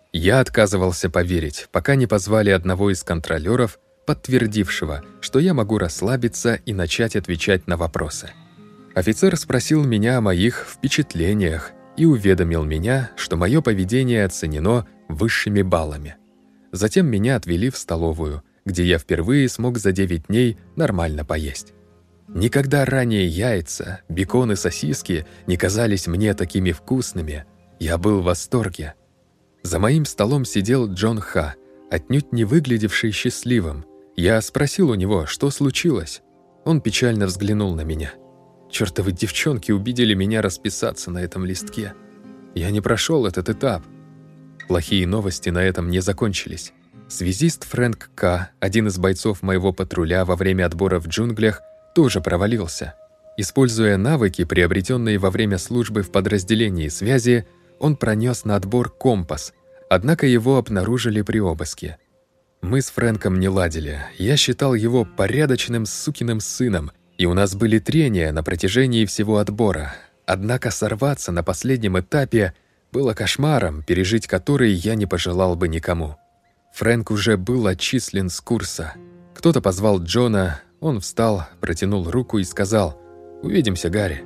Я отказывался поверить, пока не позвали одного из контролёров, подтвердившего, что я могу расслабиться и начать отвечать на вопросы. Офицер спросил меня о моих впечатлениях и уведомил меня, что мое поведение оценено высшими баллами. Затем меня отвели в столовую, где я впервые смог за 9 дней нормально поесть. Никогда ранее яйца, бекон и сосиски не казались мне такими вкусными. Я был в восторге. За моим столом сидел Джон Ха, отнюдь не выглядевший счастливым. Я спросил у него, что случилось. Он печально взглянул на меня. Чёртовы девчонки убедили меня расписаться на этом листке. Я не прошел этот этап. Плохие новости на этом не закончились. Связист Фрэнк К., один из бойцов моего патруля во время отбора в джунглях, тоже провалился. Используя навыки, приобретенные во время службы в подразделении связи, он пронес на отбор компас, однако его обнаружили при обыске. Мы с Фрэнком не ладили, я считал его порядочным сукиным сыном, и у нас были трения на протяжении всего отбора. Однако сорваться на последнем этапе было кошмаром, пережить который я не пожелал бы никому. Фрэнк уже был отчислен с курса. Кто-то позвал Джона, он встал, протянул руку и сказал: «Увидимся, Гарри».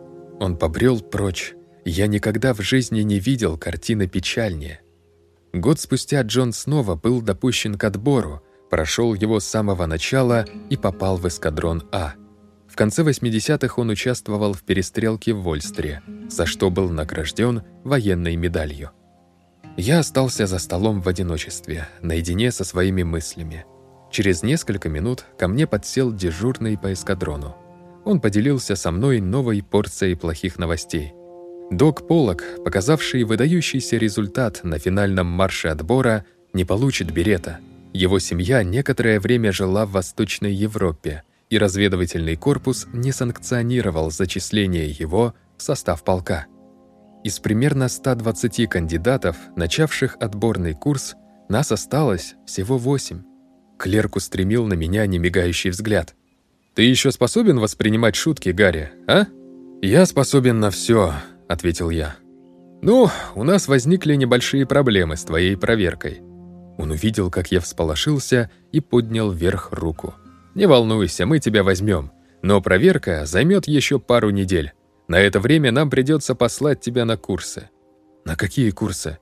Он побрел прочь. Я никогда в жизни не видел картины печальнее. Год спустя Джон снова был допущен к отбору, прошел его с самого начала и попал в эскадрон А. В конце 80-х он участвовал в перестрелке в Вольстере, за что был награжден военной медалью. Я остался за столом в одиночестве, наедине со своими мыслями. Через несколько минут ко мне подсел дежурный по эскадрону. Он поделился со мной новой порцией плохих новостей. Док Поллок, показавший выдающийся результат на финальном марше отбора, не получит берета. Его семья некоторое время жила в Восточной Европе, и разведывательный корпус не санкционировал зачисление его в состав полка. Из примерно 120 кандидатов, начавших отборный курс, нас осталось всего 8. Клерк устремил на меня немигающий взгляд. «Ты еще способен воспринимать шутки, Гарри, а?» «Я способен на все», — ответил я. «Ну, у нас возникли небольшие проблемы с твоей проверкой». Он увидел, как я всполошился, и поднял вверх руку. «Не волнуйся, мы тебя возьмем, но проверка займет еще пару недель. На это время нам придется послать тебя на курсы». «На какие курсы?»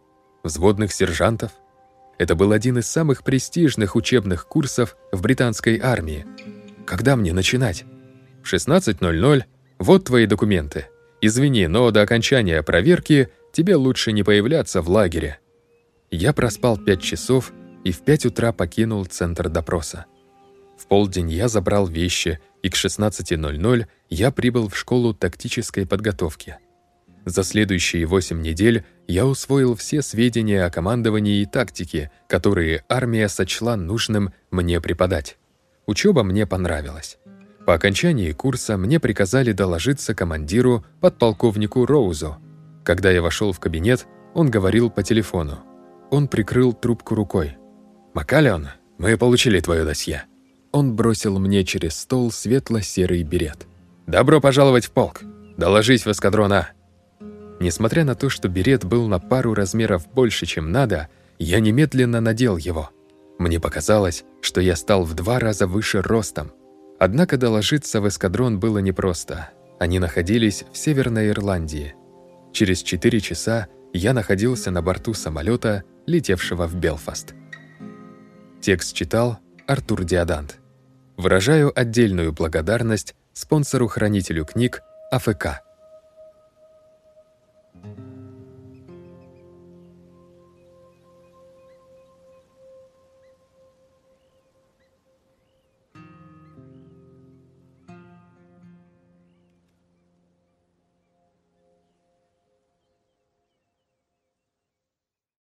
Взводных сержантов? Это был один из самых престижных учебных курсов в британской армии. Когда мне начинать? В 16:00. Вот твои документы. Извини, но до окончания проверки тебе лучше не появляться в лагере. Я проспал 5 часов и в 5 утра покинул центр допроса. В полдень я забрал вещи, и к 16:00 я прибыл в школу тактической подготовки. За следующие 8 недель я усвоил все сведения о командовании и тактике, которые армия сочла нужным мне преподать. Учеба мне понравилась. По окончании курса мне приказали доложиться командиру, подполковнику Роузу. Когда я вошел в кабинет, он говорил по телефону. Он прикрыл трубку рукой. «Маккалион, мы получили твое досье». Он бросил мне через стол светло-серый берет. «Добро пожаловать в полк. Доложись в эскадрон А». Несмотря на то, что берет был на пару размеров больше, чем надо, я немедленно надел его. Мне показалось, что я стал в 2 раза выше ростом. Однако доложиться в эскадрон было непросто. Они находились в Северной Ирландии. Через 4 часа я находился на борту самолета, летевшего в Белфаст. Текст читал Артур Диодант. Выражаю отдельную благодарность спонсору-хранителю книг АФК.